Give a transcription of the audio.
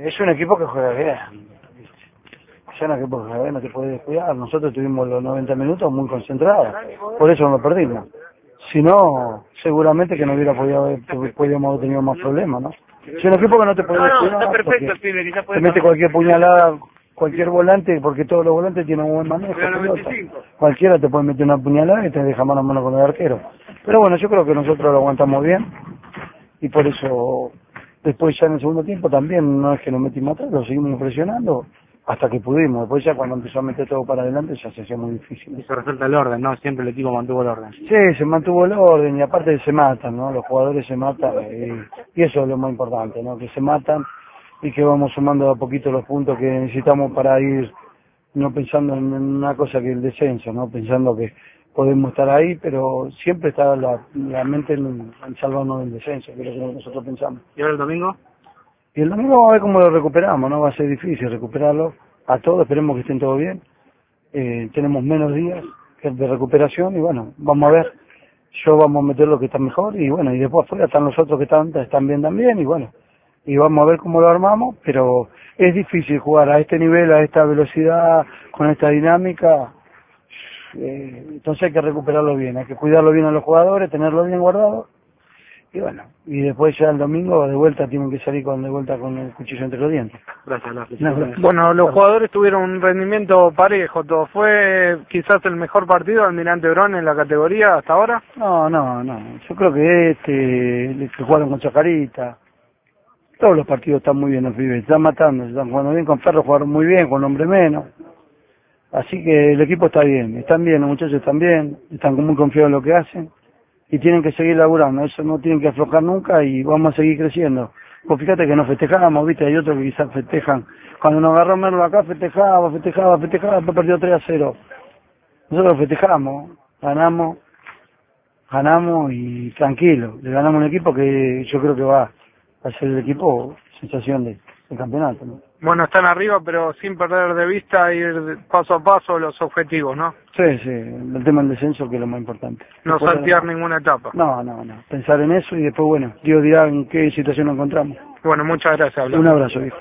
Es un equipo que juega bien. Es un equipo que juega bien, no te puedes descuidar. Nosotros tuvimos los 90 minutos muy concentrados, por eso no lo perdimos. Si no, seguramente que no hubiera podíamos haber tenido más problemas, ¿no? Es un equipo que no te puede descuidar, está perfecto, porque pibe, quizás te puede mete cualquier puñalada, cualquier volante, porque todos los volantes tienen un buen manejo. Pelota. Cualquiera te puede meter una puñalada y te deja mano a mano con el arquero. Pero bueno, yo creo que nosotros lo aguantamos bien y por eso después ya en el segundo tiempo también no es que nos metimos atrás, lo seguimos presionando hasta que pudimos. Después ya cuando empezó a meter todo para adelante ya se hacía muy difícil. Y se resalta el orden, ¿no? Siempre el equipo mantuvo el orden. Sí, se mantuvo el orden y aparte se matan, ¿no? Los jugadores se matan y eso es lo más importante, ¿no? Que se matan y que vamos sumando de a poquito los puntos que necesitamos para ir, no pensando en una cosa que el descenso, ¿no? Pensando que podemos estar ahí, pero siempre está la mente en salvarnos del descenso, que es lo que nosotros pensamos. ¿Y ahora el domingo? Y el domingo vamos a ver cómo lo recuperamos, ¿no? Va a ser difícil recuperarlo a todos, esperemos que estén todos bien. Tenemos menos días de recuperación y bueno, vamos a ver. Yo vamos a meter lo que está mejor y bueno, y después afuera están los otros que están bien también y bueno, y vamos a ver cómo lo armamos, pero es difícil jugar a este nivel, a esta velocidad, con esta dinámica, entonces hay que recuperarlo bien, hay que cuidarlo bien a los jugadores, tenerlo bien guardado. Y bueno, y después ya el domingo de vuelta tienen que salir de vuelta con el cuchillo entre los dientes. Gracias. Bueno, los jugadores tuvieron un rendimiento parejo, todo. ¿Fue quizás el mejor partido de Almirante Brown en la categoría hasta ahora? No, yo creo que el que jugaron con Chacarita, todos los partidos están muy bien los pibes, están matando, se están jugando bien, con Ferro jugaron muy bien, con hombre menos. Así que el equipo está bien, están bien, los muchachos están bien, están muy confiados en lo que hacen. Y tienen que seguir laburando, eso no tienen que aflojar nunca y vamos a seguir creciendo. Pues fíjate que nos festejamos, viste, hay otros que quizás festejan. Cuando nos agarró Merlo acá festejaba, después perdió 3-0. Nosotros festejamos, ganamos y tranquilo. Le ganamos un equipo que yo creo que va a ser el equipo sensación del campeonato, ¿no? Bueno, están arriba, pero sin perder de vista ir paso a paso los objetivos, ¿no? Sí, el tema del descenso que es lo más importante. No saltear ninguna etapa. No. Pensar en eso y después, bueno, Dios dirá en qué situación nos encontramos. Bueno, muchas gracias. Un abrazo, hijo.